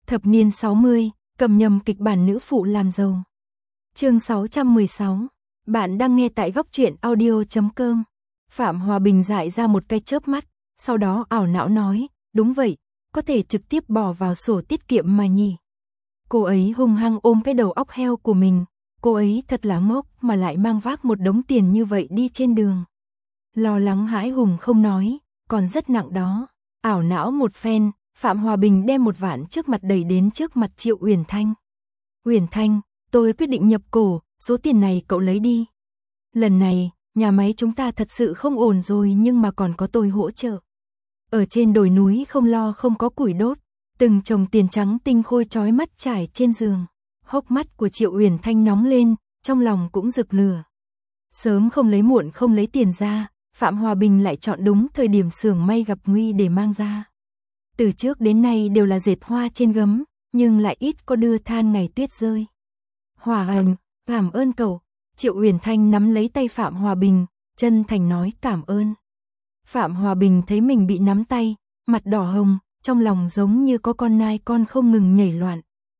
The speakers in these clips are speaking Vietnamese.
Thập niên 60, cầm nhầm kịch bản nữ phụ làm giàu. Chương 616. Bạn đang nghe tại góc truyện audio.com. Phạm Hòa Bình dại ra một cái chớp mắt, sau đó ảo não nói, đúng vậy, có thể trực tiếp bỏ vào sổ tiết kiệm mà nhỉ. Cô ấy hung hăng ôm cái đầu óc heo của mình, cô ấy thật là ngốc mà lại mang vác một đống tiền như vậy đi trên đường. Lo lắng hãi hùng không nói, còn rất nặng đó. Ảo não một phen, Phạm Hòa Bình đem một vạn trước mặt đẩy đến trước mặt Triệu Uyển Thanh. Uyển Thanh, tôi quyết định nhập cổ, số tiền này cậu lấy đi. Lần này, nhà máy chúng ta thật sự không ổn rồi nhưng mà còn có tôi hỗ trợ. Ở trên đồi núi không lo không có củi đốt, từng chồng tiền trắng tinh khôi chói mắt trải trên giường. Hốc mắt của Triệu Uyển Thanh nóng lên, trong lòng cũng rực lửa. Sớm không lấy muộn không lấy tiền ra, Phạm Hòa Bình lại chọn đúng thời điểm xưởng may gặp nguy để mang ra. Từ trước đến nay đều là dệt hoa trên gấm, nhưng lại ít có đưa than ngày tuyết rơi. Hòa Anh, cảm ơn cậu. Triệu Uyển Thanh nắm lấy tay Phạm Hòa Bình, chân thành nói cảm ơn. Phạm Hòa Bình thấy mình bị nắm tay, mặt đỏ hồng, trong lòng giống như có con nai con không ngừng nhảy loạn.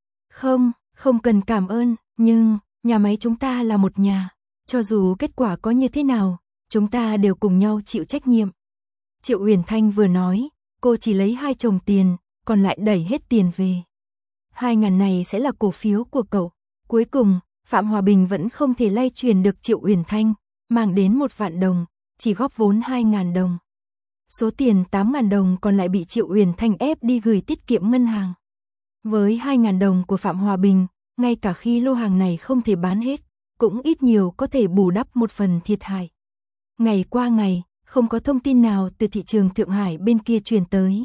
Không cần cảm ơn, nhưng nhà máy chúng ta là một nhà, cho dù kết quả có như thế nào, chúng ta đều cùng nhau chịu trách nhiệm. Triệu Uyển Thanh vừa nói, cô chỉ lấy 2 chồng tiền, còn lại đẩy hết tiền về. 2.000 này sẽ là cổ phiếu của cậu. Cuối cùng, Phạm Hòa Bình vẫn không thể lay truyền được Triệu Uyển Thanh, mang đến 1 vạn đồng, chỉ góp vốn 2.000 đồng. Số tiền 8.000 đồng còn lại bị Triệu Uyển Thanh ép đi gửi tiết kiệm ngân hàng. Với 2.000 đồng của Phạm Hòa Bình, ngay cả khi lô hàng này không thể bán hết, cũng ít nhiều có thể bù đắp một phần thiệt hại. Ngày qua ngày, không có thông tin nào từ thị trường Thượng Hải bên kia truyền tới.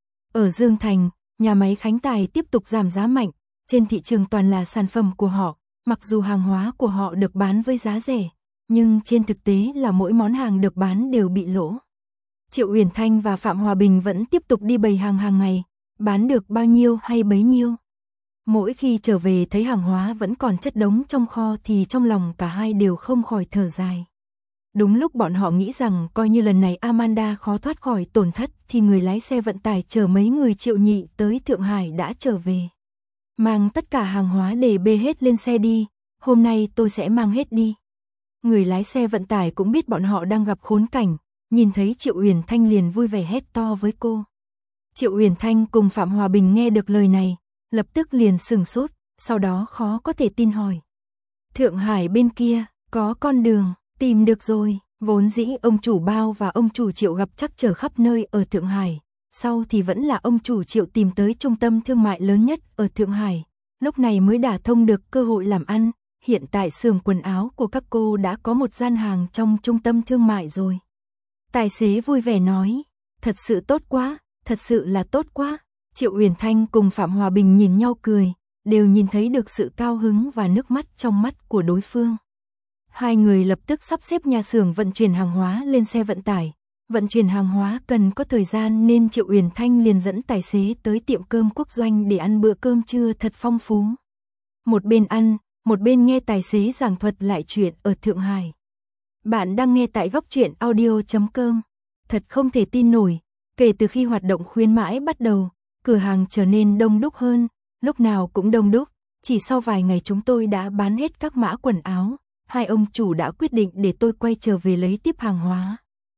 Ở Dương Thành, nhà máy Khánh Tài tiếp tục giảm giá mạnh, trên thị trường toàn là sản phẩm của họ, mặc dù hàng hóa của họ được bán với giá rẻ, nhưng trên thực tế là mỗi món hàng được bán đều bị lỗ. Triệu Uyển Thanh và Phạm Hòa Bình vẫn tiếp tục đi bày hàng hàng ngày, bán được bao nhiêu hay bấy nhiêu. Mỗi khi trở về thấy hàng hóa vẫn còn chất đống trong kho thì trong lòng cả hai đều không khỏi thở dài. Đúng lúc bọn họ nghĩ rằng coi như lần này Amanda khó thoát khỏi tổn thất thì người lái xe vận tải chở mấy người Triệu Nhị tới Thượng Hải đã trở về. Mang tất cả hàng hóa để bê hết lên xe đi, hôm nay tôi sẽ mang hết đi. Người lái xe vận tải cũng biết bọn họ đang gặp khốn cảnh, nhìn thấy Triệu Uyển Thanh liền vui vẻ hét to với cô. Triệu Uyển Thanh cùng Phạm Hòa Bình nghe được lời này, lập tức liền sửng sốt, sau đó khó có thể tin hỏi. Thượng Hải bên kia, có con đường, tìm được rồi, vốn dĩ ông chủ Bao và ông chủ Triệu gặp trắc trở khắp nơi ở Thượng Hải, sau thì vẫn là ông chủ Triệu tìm tới trung tâm thương mại lớn nhất ở Thượng Hải, lúc này mới đả thông được cơ hội làm ăn, hiện tại xưởng quần áo của các cô đã có một gian hàng trong trung tâm thương mại rồi. Tài xế vui vẻ nói, thật sự tốt quá, thật sự là tốt quá. Triệu Uyển Thanh cùng Phạm Hòa Bình nhìn nhau cười, đều nhìn thấy được sự cao hứng và nước mắt trong mắt của đối phương. Hai người lập tức sắp xếp nhà xưởng vận chuyển hàng hóa lên xe vận tải. Vận chuyển hàng hóa cần có thời gian nên Triệu Uyển Thanh liền dẫn tài xế tới tiệm cơm Quốc Doanh để ăn bữa cơm trưa thật phong phú. Một bên ăn, một bên nghe tài xế giảng thuật lại chuyện ở Thượng Hải. Bạn đang nghe tại góc truyện audio.com. Thật không thể tin nổi, kể từ khi hoạt động khuyến mãi bắt đầu, cửa hàng trở nên đông đúc hơn, lúc nào cũng đông đúc, chỉ sau vài ngày chúng tôi đã bán hết các mã quần áo, hai ông chủ đã quyết định để tôi quay trở về lấy tiếp hàng hóa.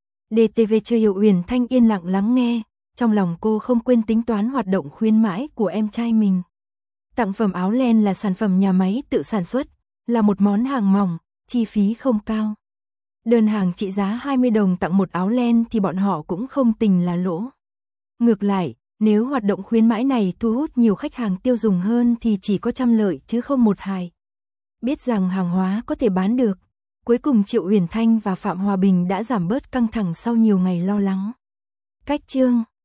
DTV Triệu Uyển Thanh yên lặng lắng nghe, trong lòng cô không quên tính toán hoạt động khuyến mãi của em trai mình. Tặng phẩm áo len là sản phẩm nhà máy tự sản xuất, là một món hàng mỏng, chi phí không cao. Đơn hàng trị giá 20 đồng tặng một áo len thì bọn họ cũng không tình là lỗ. Ngược lại, nếu hoạt động khuyến mãi này thu hút nhiều khách hàng tiêu dùng hơn thì chỉ có trăm lợi chứ không một hại. Biết rằng hàng hóa có thể bán được, cuối cùng Triệu Uyển Thanh và Phạm Hòa Bình đã giảm bớt căng thẳng sau nhiều ngày lo lắng. Cách chương